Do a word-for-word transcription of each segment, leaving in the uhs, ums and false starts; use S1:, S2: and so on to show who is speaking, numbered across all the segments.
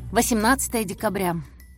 S1: восемнадцатое декабря.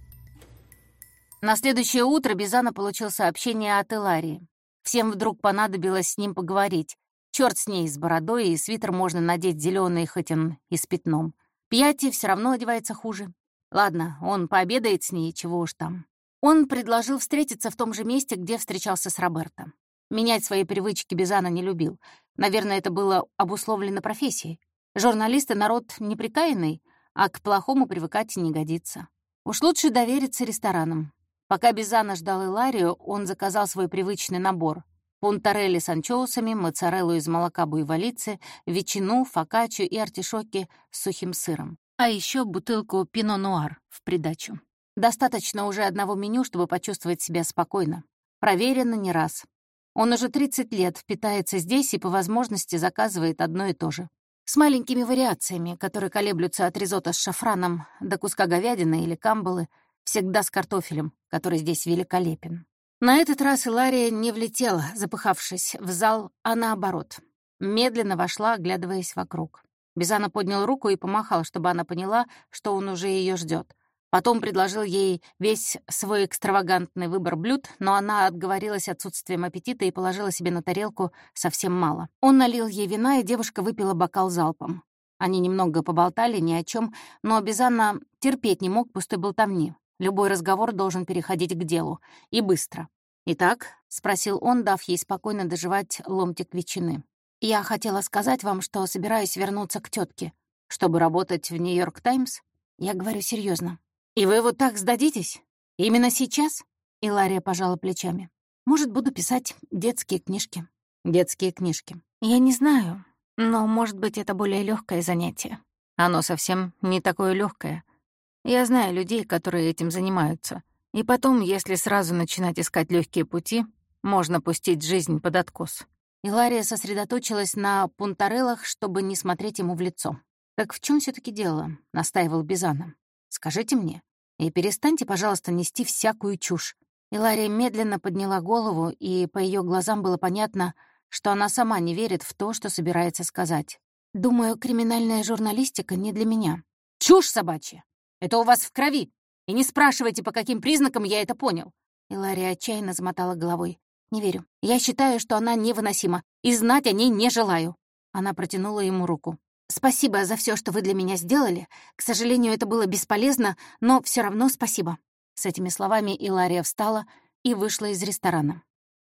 S1: На следующее утро Бизана получил сообщение от Иларии. Всем вдруг понадобилось с ним поговорить. Чёрт с ней, с бородой, и свитер можно надеть зелёный, хоть он и с пятном. Пьяти всё равно одевается хуже. Ладно, он пообедает с ней, чего уж там. Он предложил встретиться в том же месте, где встречался с Роберто. Менять свои привычки Бизана не любил. Наверное, это было обусловлено профессией. Журналисты — народ неприкаянный, а к плохому привыкать не годится. Уж лучше довериться ресторанам. Пока Бизана ждал Иларию, он заказал свой привычный набор: пунтарелли с анчоусами, моцареллу из молока буйволицы, ветчину, фокаччо и артишоки с сухим сыром. А еще бутылку пино-нуар в придачу. Достаточно уже одного меню, чтобы почувствовать себя спокойно. Проверено не раз. Он уже тридцать лет питается здесь и по возможности заказывает одно и то же. С маленькими вариациями, которые колеблются от ризотто с шафраном до куска говядины или камбалы, всегда с картофелем, который здесь великолепен. На этот раз Илария не влетела, запыхавшись, в зал, а наоборот. Медленно вошла, оглядываясь вокруг. Бизана поднял руку и помахал, чтобы она поняла, что он уже ее ждет. Потом предложил ей весь свой экстравагантный выбор блюд, но она отговорилась отсутствием аппетита и положила себе на тарелку совсем мало. Он налил ей вина, и девушка выпила бокал залпом. Они немного поболтали ни о чем, но Бизана терпеть не мог пустой болтовни. Любой разговор должен переходить к делу. И быстро. «Итак?» — спросил он, дав ей спокойно дожевать ломтик ветчины. «Я хотела сказать вам, что собираюсь вернуться к тетке, чтобы работать в «Нью-Йорк Таймс». Я говорю серьезно. «И вы вот так сдадитесь? Именно сейчас?» Илария пожала плечами. «Может, буду писать детские книжки». «Детские книжки. Я не знаю, но, может быть, это более легкое занятие». «Оно совсем не такое легкое. Я знаю людей, которые этим занимаются. И потом, если сразу начинать искать легкие пути, можно пустить жизнь под откос». Илария сосредоточилась на пунтареллах, чтобы не смотреть ему в лицо. «Так в чем все таки дело?» — настаивал Бизана. «Скажите мне. И перестаньте, пожалуйста, нести всякую чушь». Илария медленно подняла голову, и по ее глазам было понятно, что она сама не верит в то, что собирается сказать. «Думаю, криминальная журналистика не для меня». «Чушь собачья! Это у вас в крови! И не спрашивайте, по каким признакам я это понял». Илария отчаянно замотала головой. «Не верю. Я считаю, что она невыносима, и знать о ней не желаю». Она протянула ему руку. «Спасибо за все, что вы для меня сделали. К сожалению, это было бесполезно, но все равно спасибо». С этими словами Илария встала и вышла из ресторана.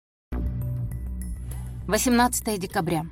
S1: восемнадцатое декабря.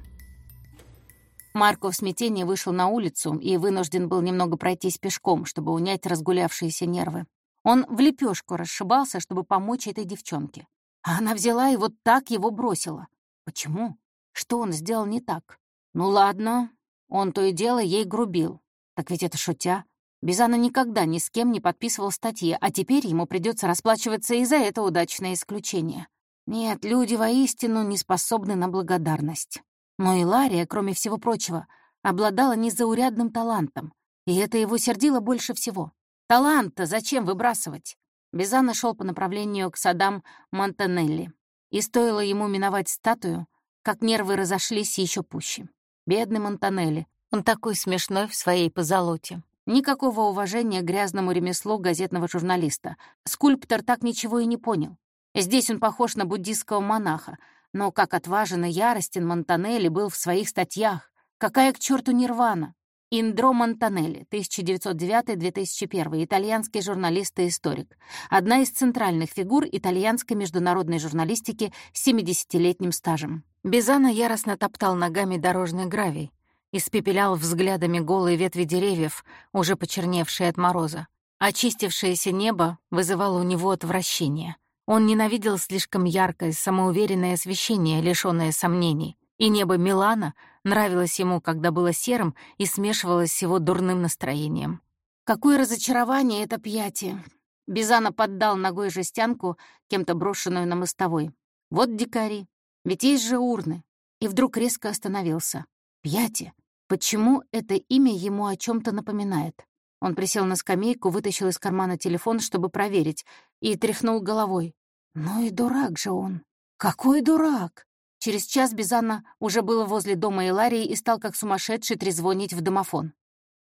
S1: Марко в смятении вышел на улицу и вынужден был немного пройтись пешком, чтобы унять разгулявшиеся нервы. Он в лепешку расшибался, чтобы помочь этой девчонке. А она взяла и вот так его бросила. Почему? Что он сделал не так? Ну ладно. Он то и дело ей грубил. Так ведь это шутя. Бизана никогда ни с кем не подписывал статьи, а теперь ему придется расплачиваться и за это удачное исключение. Нет, люди воистину не способны на благодарность. Но Илария, кроме всего прочего, обладала незаурядным талантом, и это его сердило больше всего. Талант-то зачем выбрасывать? Бизана шел по направлению к садам Монтанелли, и стоило ему миновать статую, как нервы разошлись еще пуще. Бедный Монтанелли. Он такой смешной в своей позолоте. Никакого уважения к грязному ремеслу газетного журналиста. Скульптор так ничего и не понял. Здесь он похож на буддистского монаха, но как отважен и яростен Монтанелли был в своих статьях. Какая к черту нирвана? Индро Монтанелли, тысяча девятьсот девятый — две тысячи первый, итальянский журналист и историк. Одна из центральных фигур итальянской международной журналистики с семидесятилетним стажем. Бизана яростно топтал ногами дорожный гравий, испепелял взглядами голые ветви деревьев, уже почерневшие от мороза. Очистившееся небо вызывало у него отвращение. Он ненавидел слишком яркое, самоуверенное освещение, лишённое сомнений. И небо Милана нравилось ему, когда было серым и смешивалось с его дурным настроением. Какое разочарование это пьяти! Бизана поддал ногой жестянку, кем-то брошенную на мостовой. Вот дикари. Ведь есть же урны. И вдруг резко остановился. Пьяти. Почему это имя ему о чем то напоминает? Он присел на скамейку, вытащил из кармана телефон, чтобы проверить, и тряхнул головой. Ну и дурак же он. Какой дурак! Через час Бизана уже был возле дома Иларии и стал как сумасшедший трезвонить в домофон.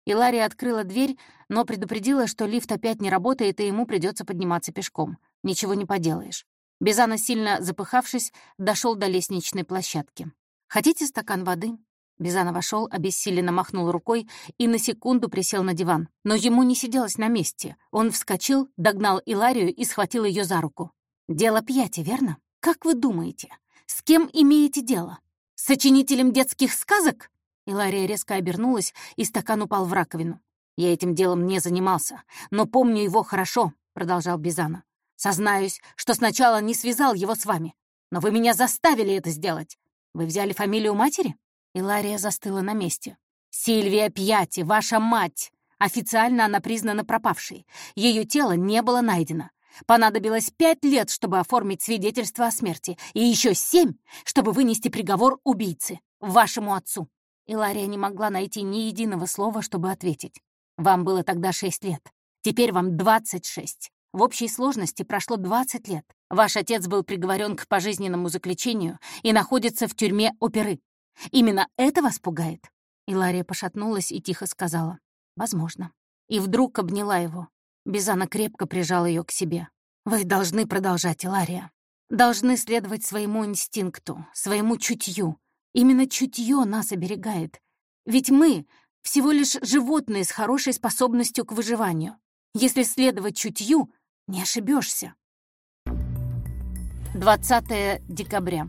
S1: Илария открыла дверь, но предупредила, что лифт опять не работает, и ему придется подниматься пешком. Ничего не поделаешь. Бизана, сильно запыхавшись, дошел до лестничной площадки. «Хотите стакан воды?» Бизана вошел, обессиленно махнул рукой и на секунду присел на диван. Но ему не сиделось на месте. Он вскочил, догнал Иларию и схватил ее за руку. «Дело пьяти, верно? Как вы думаете? С кем имеете дело? С сочинителем детских сказок?» Илария резко обернулась, и стакан упал в раковину. «Я этим делом не занимался, но помню его хорошо», — продолжал Бизана. «Сознаюсь, что сначала не связал его с вами, но вы меня заставили это сделать. Вы взяли фамилию матери?» Илария застыла на месте. «Сильвия Пьяти, ваша мать! Официально она признана пропавшей. Ее тело не было найдено. Понадобилось пять лет, чтобы оформить свидетельство о смерти, и еще семь, чтобы вынести приговор убийце, вашему отцу». Илария не могла найти ни единого слова, чтобы ответить. «Вам было тогда шесть лет. Теперь вам двадцать шесть. В общей сложности прошло двадцать лет. Ваш отец был приговорен к пожизненному заключению и находится в тюрьме Оперы. Именно это вас пугает?» Илария пошатнулась и тихо сказала: «Возможно». И вдруг обняла его. Бизана крепко прижал ее к себе. «Вы должны продолжать, Илария. Должны следовать своему инстинкту, своему чутью. Именно чутье нас оберегает. Ведь мы всего лишь животные с хорошей способностью к выживанию. Если следовать чутью, не ошибешься. двадцатое декабря.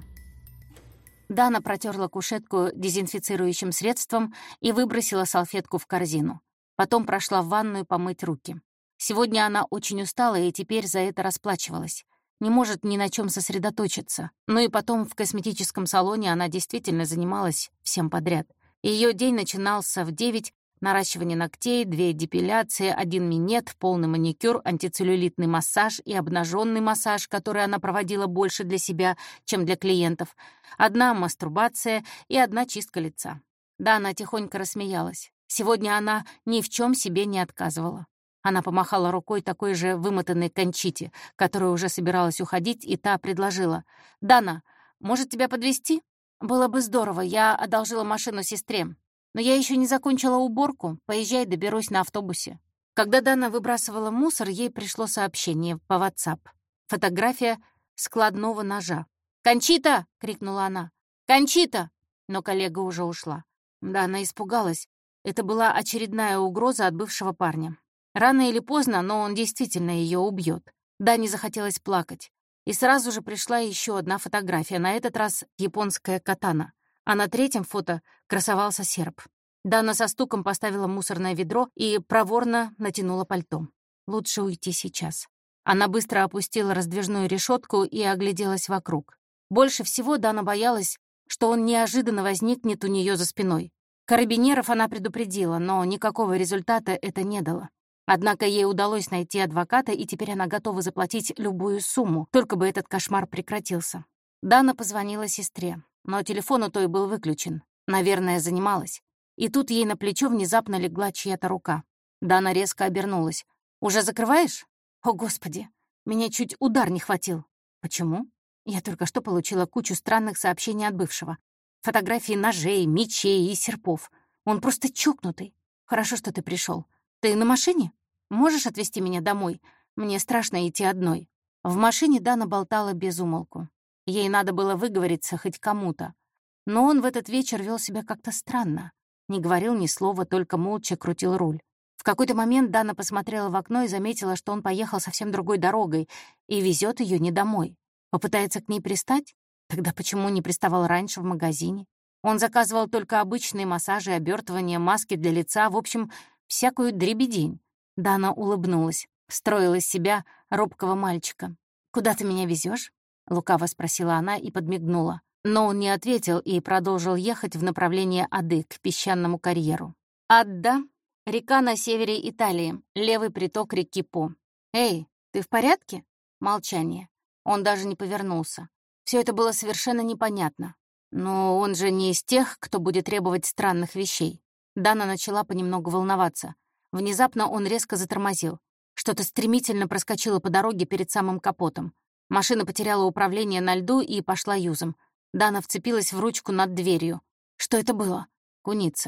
S1: Дана протерла кушетку дезинфицирующим средством и выбросила салфетку в корзину. Потом прошла в ванную помыть руки. Сегодня она очень устала и теперь за это расплачивалась. Не может ни на чем сосредоточиться. Ну и потом в косметическом салоне она действительно занималась всем подряд. Ее день начинался в девять. Наращивание ногтей, две депиляции, один минет, полный маникюр, антицеллюлитный массаж и обнаженный массаж, который она проводила больше для себя, чем для клиентов, одна мастурбация и одна чистка лица. Да, она тихонько рассмеялась. Сегодня она ни в чем себе не отказывала. Она помахала рукой такой же вымотанной Кончите, которая уже собиралась уходить, и та предложила: «Дана, может, тебя подвезти? Было бы здорово, я одолжила машину сестре. Но я еще не закончила уборку, поезжай, доберусь на автобусе». Когда Дана выбрасывала мусор, ей пришло сообщение по WhatsApp. Фотография складного ножа. «Кончита!» — крикнула она. «Кончита!» Но коллега уже ушла. Дана испугалась. Это была очередная угроза от бывшего парня. Рано или поздно, но он действительно ее убьет. Дане захотелось плакать. И сразу же пришла еще одна фотография, на этот раз японская катана. А на третьем фото красовался серп. Дана со стуком поставила мусорное ведро и проворно натянула пальто. Лучше уйти сейчас. Она быстро опустила раздвижную решетку и огляделась вокруг. Больше всего Дана боялась, что он неожиданно возникнет у нее за спиной. Карабинеров она предупредила, но никакого результата это не дало. Однако ей удалось найти адвоката, и теперь она готова заплатить любую сумму, только бы этот кошмар прекратился. Дана позвонила сестре, но телефон у той был выключен. Наверное, занималась. И тут ей на плечо внезапно легла чья-то рука. Дана резко обернулась. «Уже закрываешь?» «О, Господи! Меня чуть удар не хватил». «Почему?» Я только что получила кучу странных сообщений от бывшего. Фотографии ножей, мечей и серпов. Он просто чокнутый. Хорошо, что ты пришел. Ты на машине? Можешь отвезти меня домой? Мне страшно идти одной». В машине Дана болтала без умолку. Ей надо было выговориться хоть кому-то. Но он в этот вечер вел себя как-то странно. Не говорил ни слова, только молча крутил руль. В какой-то момент Дана посмотрела в окно и заметила, что он поехал совсем другой дорогой и везет ее не домой. Попытается к ней пристать? Тогда почему не приставал раньше в магазине? Он заказывал только обычные массажи, обертывания, маски для лица, в общем, всякую дребедень. Дана улыбнулась, строила из себя робкого мальчика. «Куда ты меня везешь? Лукаво спросила она и подмигнула. Но он не ответил и продолжил ехать в направлении Ады, к песчаному карьеру. Адда — река на севере Италии, левый приток реки По. «Эй, ты в порядке?» Молчание. Он даже не повернулся. Все это было совершенно непонятно. Но он же не из тех, кто будет требовать странных вещей. Дана начала понемногу волноваться. Внезапно он резко затормозил. Что-то стремительно проскочило по дороге перед самым капотом. Машина потеряла управление на льду и пошла юзом. Дана вцепилась в ручку над дверью. Что это было? Куница.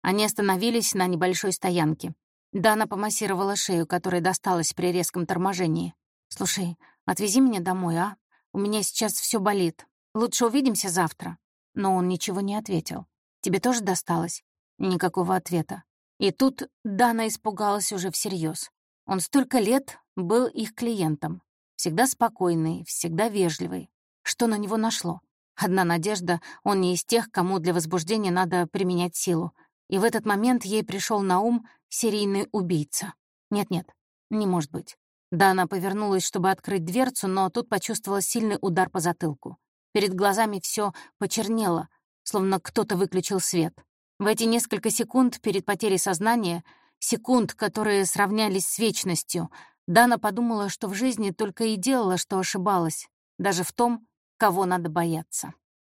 S1: Они остановились на небольшой стоянке. Дана помассировала шею, которая досталась при резком торможении. «Слушай, отвези меня домой, а? У меня сейчас все болит. Лучше увидимся завтра». Но он ничего не ответил. «Тебе тоже досталось?» Никакого ответа. И тут Дана испугалась уже всерьез. Он столько лет был их клиентом. Всегда спокойный, всегда вежливый. Что на него нашло? Одна надежда — он не из тех, кому для возбуждения надо применять силу. И в этот момент ей пришел на ум серийный убийца. Нет-нет, не может быть. Дана повернулась, чтобы открыть дверцу, но тут почувствовала сильный удар по затылку. Перед глазами все почернело, словно кто-то выключил свет. В эти несколько секунд перед потерей сознания, секунд, которые сравнялись с вечностью, Дана подумала, что в жизни только и делала, что ошибалась, даже в том, кого надо бояться.